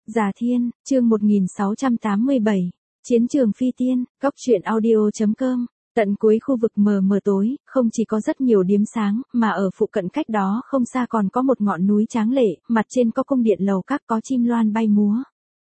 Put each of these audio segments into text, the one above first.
Già Thiên, chương 1687. Chiến trường phi tiên, góc truyện audio.com. Tận cuối khu vực mờ mờ tối, không chỉ có rất nhiều điếm sáng, mà ở phụ cận cách đó không xa còn có một ngọn núi tráng lệ, mặt trên có cung điện lầu các có chim loan bay múa.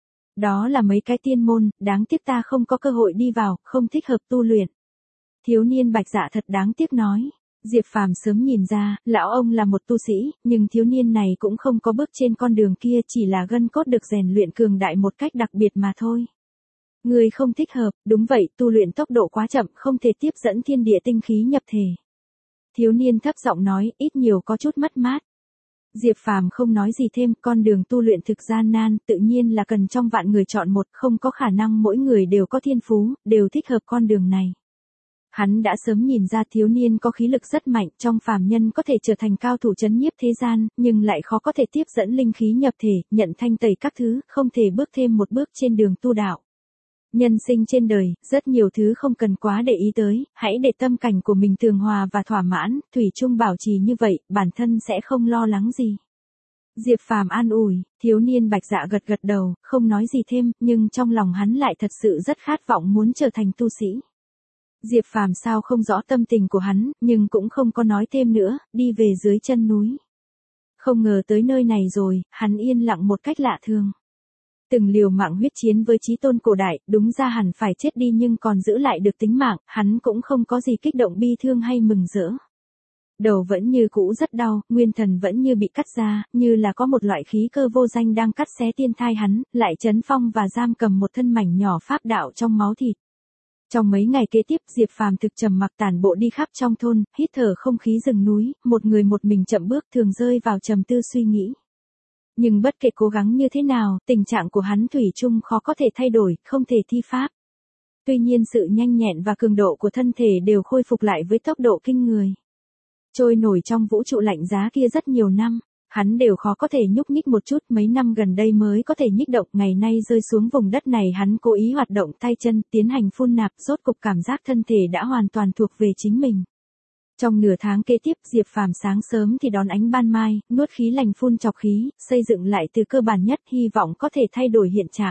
Đó là mấy cái tiên môn, đáng tiếc ta không có cơ hội đi vào, không thích hợp tu luyện. Thiếu niên Bạch Dạ thật đáng tiếc nói. Diệp Phàm sớm nhìn ra, lão ông là một tu sĩ, nhưng thiếu niên này cũng không có bước trên con đường kia, chỉ là gân cốt được rèn luyện cường đại một cách đặc biệt mà thôi. Người không thích hợp, đúng vậy, tu luyện tốc độ quá chậm, không thể tiếp dẫn thiên địa tinh khí nhập thể. Thiếu niên thấp giọng nói, ít nhiều có chút mất mát. Diệp Phàm không nói gì thêm, con đường tu luyện thực gian nan, tự nhiên là cần trong vạn người chọn một, không có khả năng mỗi người đều có thiên phú, đều thích hợp con đường này. Hắn đã sớm nhìn ra thiếu niên có khí lực rất mạnh, trong phàm nhân có thể trở thành cao thủ trấn nhiếp thế gian, nhưng lại khó có thể tiếp dẫn linh khí nhập thể, nhận thanh tẩy các thứ, không thể bước thêm một bước trên đường tu đạo. Nhân sinh trên đời, rất nhiều thứ không cần quá để ý tới, hãy để tâm cảnh của mình tường hòa và thỏa mãn, thủy chung bảo trì như vậy, bản thân sẽ không lo lắng gì. Diệp Phàm an ủi, thiếu niên Bạch Dạ gật gật đầu, không nói gì thêm, nhưng trong lòng hắn lại thật sự rất khát vọng muốn trở thành tu sĩ. Diệp Phàm sao không rõ tâm tình của hắn, nhưng cũng không có nói thêm nữa, đi về dưới chân núi. Không ngờ tới nơi này rồi, hắn yên lặng một cách lạ thường. Từng liều mạng huyết chiến với chí tôn cổ đại, đúng ra hẳn phải chết đi nhưng còn giữ lại được tính mạng, hắn cũng không có gì kích động bi thương hay mừng rỡ. Đầu vẫn như cũ rất đau, nguyên thần vẫn như bị cắt ra, như là có một loại khí cơ vô danh đang cắt xé tiên thai hắn, lại trấn phong và giam cầm một thân mảnh nhỏ pháp đạo trong máu thịt. Trong mấy ngày kế tiếp, Diệp Phàm thực trầm mặc tản bộ đi khắp trong thôn, hít thở không khí rừng núi, một người một mình chậm bước thường rơi vào trầm tư suy nghĩ. Nhưng bất kể cố gắng như thế nào, tình trạng của hắn thủy chung khó có thể thay đổi, không thể thi pháp. Tuy nhiên sự nhanh nhẹn và cường độ của thân thể đều khôi phục lại với tốc độ kinh người. Trôi nổi trong vũ trụ lạnh giá kia rất nhiều năm, hắn đều khó có thể nhúc nhích một chút, mấy năm gần đây mới có thể nhích động, ngày nay rơi xuống vùng đất này hắn cố ý hoạt động tay chân, tiến hành phun nạp, rốt cục cảm giác thân thể đã hoàn toàn thuộc về chính mình. Trong nửa tháng kế tiếp, Diệp Phàm sáng sớm thì đón ánh ban mai, nuốt khí lành phun trọc khí, xây dựng lại từ cơ bản nhất, hy vọng có thể thay đổi hiện trạng.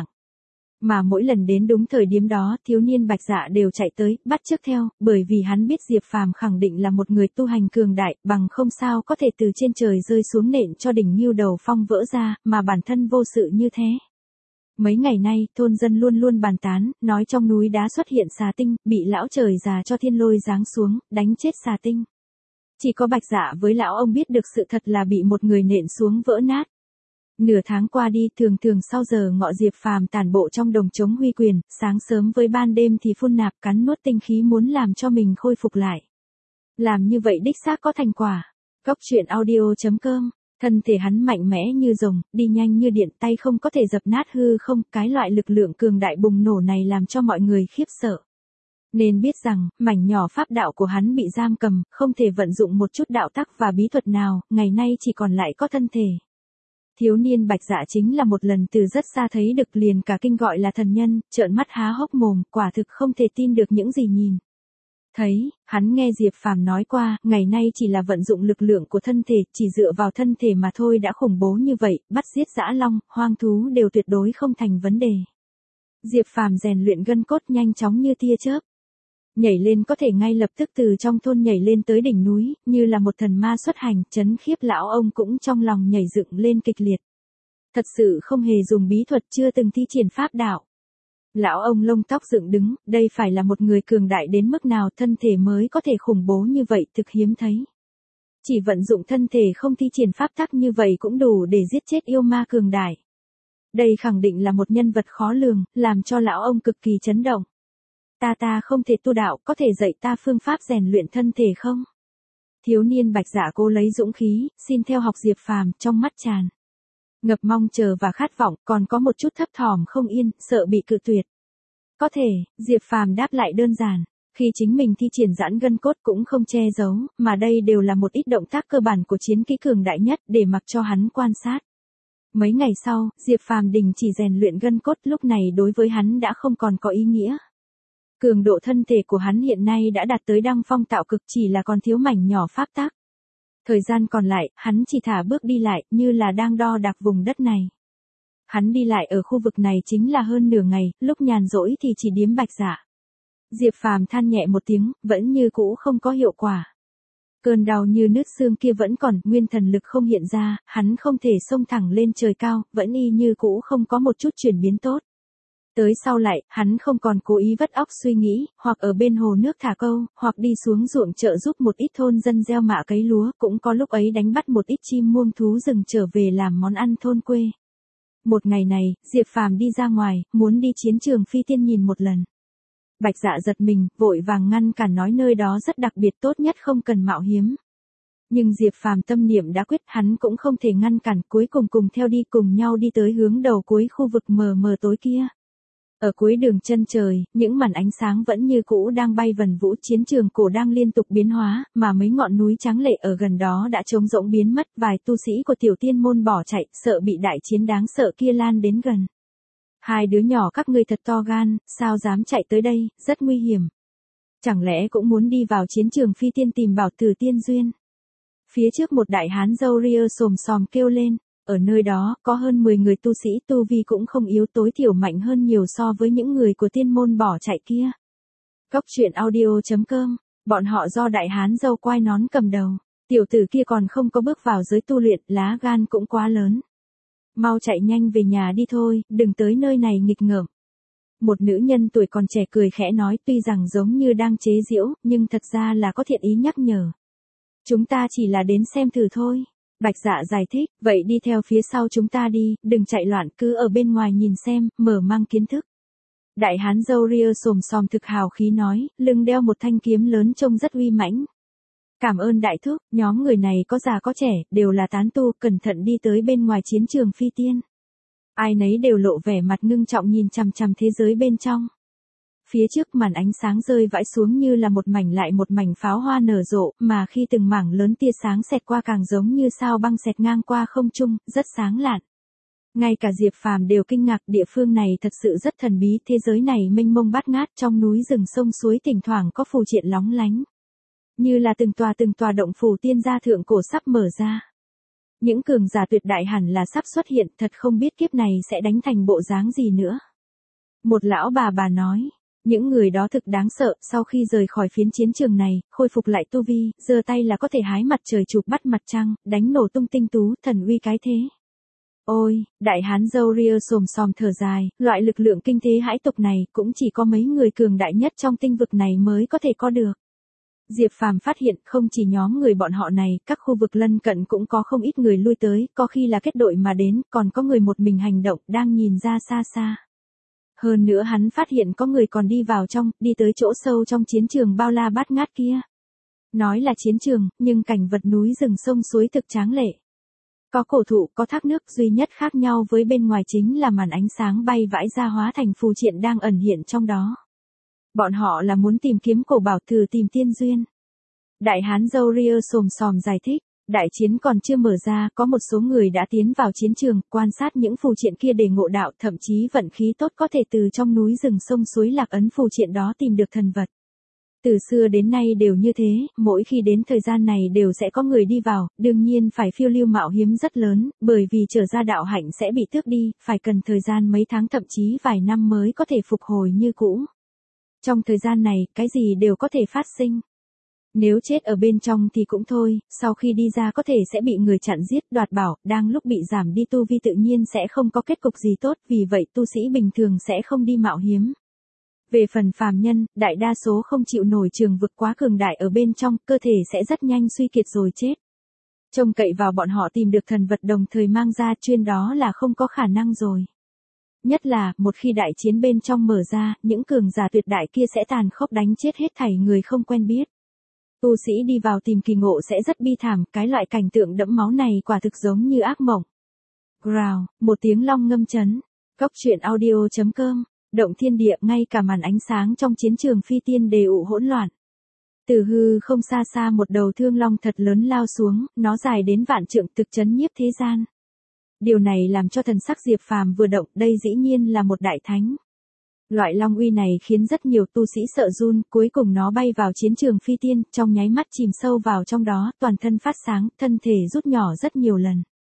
Mà mỗi lần đến đúng thời điểm đó, thiếu niên Bạch Dạ đều chạy tới, bắt chước theo, bởi vì hắn biết Diệp Phàm khẳng định là một người tu hành cường đại, bằng không sao có thể từ trên trời rơi xuống nện cho đỉnh Ngưu Đầu Phong vỡ ra, mà bản thân vô sự như thế. Mấy ngày nay, thôn dân luôn luôn bàn tán, nói trong núi đá xuất hiện xà tinh, bị lão trời già cho thiên lôi giáng xuống, đánh chết xà tinh. Chỉ có Bạch Dạ với lão ông biết được sự thật là bị một người nện xuống vỡ nát. Nửa tháng qua đi, thường sau giờ ngọ Diệp Phàm tản bộ trong đồng trống huy quyền, sáng sớm với ban đêm thì phun nạp cắn nuốt tinh khí muốn làm cho mình khôi phục lại. Làm như vậy đích xác có thành quả. Góc truyện audio.com. Thân thể hắn mạnh mẽ như rồng, đi nhanh như điện, tay không có thể dập nát hư không, cái loại lực lượng cường đại bùng nổ này làm cho mọi người khiếp sợ. Nên biết rằng, mảnh nhỏ pháp đạo của hắn bị giam cầm, không thể vận dụng một chút đạo tắc và bí thuật nào, ngày nay chỉ còn lại có thân thể. Thiếu niên Bạch Dạ chính là một lần từ rất xa thấy được liền cả kinh gọi là thần nhân, trợn mắt há hốc mồm, quả thực không thể tin được những gì nhìn. Thấy, hắn nghe Diệp Phàm nói qua, ngày nay chỉ là vận dụng lực lượng của thân thể, chỉ dựa vào thân thể mà thôi đã khủng bố như vậy, bắt giết dã long, hoang thú đều tuyệt đối không thành vấn đề. Diệp Phàm rèn luyện gân cốt nhanh chóng như tia chớp. Nhảy lên có thể ngay lập tức từ trong thôn nhảy lên tới đỉnh núi, như là một thần ma xuất hành, chấn khiếp lão ông cũng trong lòng nhảy dựng lên kịch liệt. Thật sự không hề dùng bí thuật, chưa từng thi triển pháp đạo. Lão ông lông tóc dựng đứng, đây phải là một người cường đại đến mức nào thân thể mới có thể khủng bố như vậy, thực hiếm thấy. Chỉ vận dụng thân thể không thi triển pháp tắc như vậy cũng đủ để giết chết yêu ma cường đại. Đây khẳng định là một nhân vật khó lường, làm cho lão ông cực kỳ chấn động. Ta không thể tu đạo, có thể dạy ta phương pháp rèn luyện thân thể không? Thiếu niên Bạch Dạ cố lấy dũng khí, xin theo học Diệp Phàm, trong mắt tràn ngập mong chờ và khát vọng, còn có một chút thấp thỏm không yên, sợ bị cự tuyệt. Có thể, Diệp Phàm đáp lại đơn giản, khi chính mình thi triển giãn gân cốt cũng không che giấu, mà đây đều là một ít động tác cơ bản của chiến kỹ cường đại nhất để mặc cho hắn quan sát. Mấy ngày sau, Diệp Phàm đình chỉ rèn luyện gân cốt, lúc này đối với hắn đã không còn có ý nghĩa. Cường độ thân thể của hắn hiện nay đã đạt tới đăng phong tạo cực, chỉ là còn thiếu mảnh nhỏ pháp tắc. Thời gian còn lại, hắn chỉ thả bước đi lại, như là đang đo đạc vùng đất này. Hắn đi lại ở khu vực này chính là hơn nửa ngày, lúc nhàn rỗi thì chỉ điếm Bạch Dạ. Diệp Phàm than nhẹ một tiếng, vẫn như cũ không có hiệu quả. Cơn đau như nứt xương kia vẫn còn, nguyên thần lực không hiện ra, hắn không thể xông thẳng lên trời cao, vẫn y như cũ không có một chút chuyển biến tốt. Tới sau lại, hắn không còn cố ý vắt óc suy nghĩ, hoặc ở bên hồ nước thả câu, hoặc đi xuống ruộng chợ giúp một ít thôn dân gieo mạ cấy lúa, cũng có lúc ấy đánh bắt một ít chim muông thú rừng trở về làm món ăn thôn quê. Một ngày này, Diệp Phàm đi ra ngoài, muốn đi chiến trường Phi Tiên nhìn một lần. Bạch Dạ giật mình, vội vàng ngăn cản nói nơi đó rất đặc biệt, tốt nhất không cần mạo hiểm. Nhưng Diệp Phàm tâm niệm đã quyết, hắn cũng không thể ngăn cản, cuối cùng cùng theo đi, cùng nhau đi tới hướng đầu cuối khu vực mờ mờ tối kia. Ở cuối đường chân trời, những màn ánh sáng vẫn như cũ đang bay vần vũ, chiến trường cổ đang liên tục biến hóa, mà mấy ngọn núi tráng lệ ở gần đó đã trống rỗng biến mất, vài tu sĩ của tiểu tiên môn bỏ chạy, sợ bị đại chiến đáng sợ kia lan đến gần. Hai đứa nhỏ các ngươi thật to gan, sao dám chạy tới đây, rất nguy hiểm. Chẳng lẽ cũng muốn đi vào chiến trường Phi Tiên tìm bảo tử tiên duyên? Phía trước một đại hán râu ria xồm xòm kêu lên. Ở nơi đó, có hơn 10 người tu sĩ tu vi cũng không yếu, tối thiểu mạnh hơn nhiều so với những người của tiên môn bỏ chạy kia. Cốc truyện audio.com, bọn họ do đại hán râu quai nón cầm đầu. Tiểu tử kia còn không có bước vào giới tu luyện, lá gan cũng quá lớn. Mau chạy nhanh về nhà đi thôi, đừng tới nơi này nghịch ngợm. Một nữ nhân tuổi còn trẻ cười khẽ nói, tuy rằng giống như đang chế giễu, nhưng thật ra là có thiện ý nhắc nhở. Chúng ta chỉ là đến xem thử thôi. Bạch Dạ giải thích, vậy đi theo phía sau chúng ta đi, đừng chạy loạn, cứ ở bên ngoài nhìn xem, mở mang kiến thức. Đại hán râu ria xồm xòm thực hào khí nói, lưng đeo một thanh kiếm lớn trông rất uy mãnh. Cảm ơn đại thúc, nhóm người này có già có trẻ, đều là tán tu, cẩn thận đi tới bên ngoài chiến trường Phi Tiên. Ai nấy đều lộ vẻ mặt ngưng trọng nhìn chằm chằm thế giới bên trong. Phía trước màn ánh sáng rơi vãi xuống như là một mảnh lại một mảnh pháo hoa nở rộ, mà khi từng mảng lớn tia sáng xẹt qua càng giống như sao băng xẹt ngang qua không trung, rất sáng lạn. Ngay cả Diệp Phàm đều kinh ngạc, địa phương này thật sự rất thần bí, thế giới này mênh mông bát ngát, trong núi rừng sông suối thỉnh thoảng có phù triện lóng lánh. Như là từng tòa động phủ tiên gia thượng cổ sắp mở ra. Những cường giả tuyệt đại hẳn là sắp xuất hiện, thật không biết kiếp này sẽ đánh thành bộ dáng gì nữa. Một lão bà nói. Những người đó thực đáng sợ, sau khi rời khỏi phiến chiến trường này, khôi phục lại tu vi, giơ tay là có thể hái mặt trời chụp bắt mặt trăng, đánh nổ tung tinh tú, thần uy cái thế. Ôi, đại hán râu ria xồm xòm thở dài, loại lực lượng kinh thế hãi tục này cũng chỉ có mấy người cường đại nhất trong tinh vực này mới có thể có được. Diệp Phàm phát hiện không chỉ nhóm người bọn họ này, các khu vực lân cận cũng có không ít người lui tới, có khi là kết đội mà đến, còn có người một mình hành động, đang nhìn ra xa xa. Hơn nữa hắn phát hiện có người còn đi vào trong, đi tới chỗ sâu trong chiến trường bao la bát ngát kia. Nói là chiến trường, nhưng cảnh vật núi rừng sông suối thực tráng lệ. Có cổ thụ, có thác nước, duy nhất khác nhau với bên ngoài chính là màn ánh sáng bay vãi ra hóa thành phù triện đang ẩn hiện trong đó. Bọn họ là muốn tìm kiếm cổ bảo thử tìm tiên duyên. Đại hán râu ria xồm xòm giải thích. Đại chiến còn chưa mở ra, có một số người đã tiến vào chiến trường, quan sát những phù triện kia để ngộ đạo, thậm chí vận khí tốt có thể từ trong núi rừng sông suối lạc ấn phù triện đó tìm được thần vật. Từ xưa đến nay đều như thế, mỗi khi đến thời gian này đều sẽ có người đi vào, đương nhiên phải phiêu lưu mạo hiểm rất lớn, bởi vì trở ra đạo hạnh sẽ bị tước đi, phải cần thời gian mấy tháng thậm chí vài năm mới có thể phục hồi như cũ. Trong thời gian này, cái gì đều có thể phát sinh. Nếu chết ở bên trong thì cũng thôi, sau khi đi ra có thể sẽ bị người chặn giết, đoạt bảo, đang lúc bị giảm đi tu vi tự nhiên sẽ không có kết cục gì tốt, vì vậy tu sĩ bình thường sẽ không đi mạo hiểm. Về phần phàm nhân, đại đa số không chịu nổi trường vực quá cường đại ở bên trong, cơ thể sẽ rất nhanh suy kiệt rồi chết. Trông cậy vào bọn họ tìm được thần vật đồng thời mang ra chuyên đó là không có khả năng rồi. Nhất là, một khi đại chiến bên trong mở ra, những cường giả tuyệt đại kia sẽ tàn khốc đánh chết hết thảy người không quen biết. Tu sĩ đi vào tìm kỳ ngộ sẽ rất bi thảm, cái loại cảnh tượng đẫm máu này quả thực giống như ác mộng. Growl, một tiếng long ngâm chấn. Cốc truyện audio.com, động thiên địa, ngay cả màn ánh sáng trong chiến trường Phi Tiên đều hỗn loạn. Từ hư không xa xa một đầu thương long thật lớn lao xuống, nó dài đến vạn trượng thực chấn nhiếp thế gian. Điều này làm cho thần sắc Diệp Phàm vừa động, đây dĩ nhiên là một đại thánh. Loại long uy này khiến rất nhiều tu sĩ sợ run, cuối cùng nó bay vào chiến trường Phi Tiên, trong nháy mắt chìm sâu vào trong đó, toàn thân phát sáng, thân thể rút nhỏ rất nhiều lần.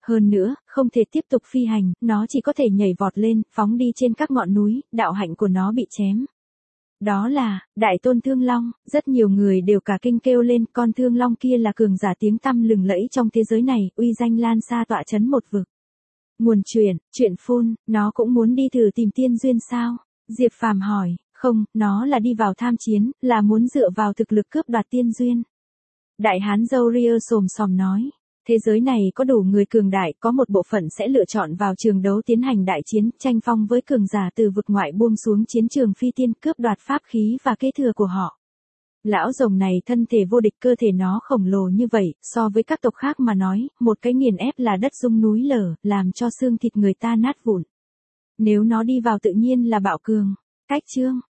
Hơn nữa, không thể tiếp tục phi hành, nó chỉ có thể nhảy vọt lên, phóng đi trên các ngọn núi, đạo hạnh của nó bị chém. Đó là, Đại Tôn Thương Long, rất nhiều người đều cả kinh kêu lên, con Thương Long kia là cường giả tiếng tăm lừng lẫy trong thế giới này, uy danh lan xa tọa chấn một vực. Nguồn chuyện phun, nó cũng muốn đi thử tìm tiên duyên sao? Diệp Phàm hỏi, không, nó là đi vào tham chiến, là muốn dựa vào thực lực cướp đoạt tiên duyên. Đại hán râu ria xồm xòm nói, thế giới này có đủ người cường đại, có một bộ phận sẽ lựa chọn vào trường đấu tiến hành đại chiến, tranh phong với cường giả từ vực ngoại buông xuống chiến trường phi tiên cướp đoạt pháp khí và kế thừa của họ. Lão rồng này thân thể vô địch, cơ thể nó khổng lồ như vậy, so với các tộc khác mà nói, một cái nghiền ép là đất rung núi lở, làm cho xương thịt người ta nát vụn. Nếu nó đi vào tự nhiên là bạo cường. Cách chương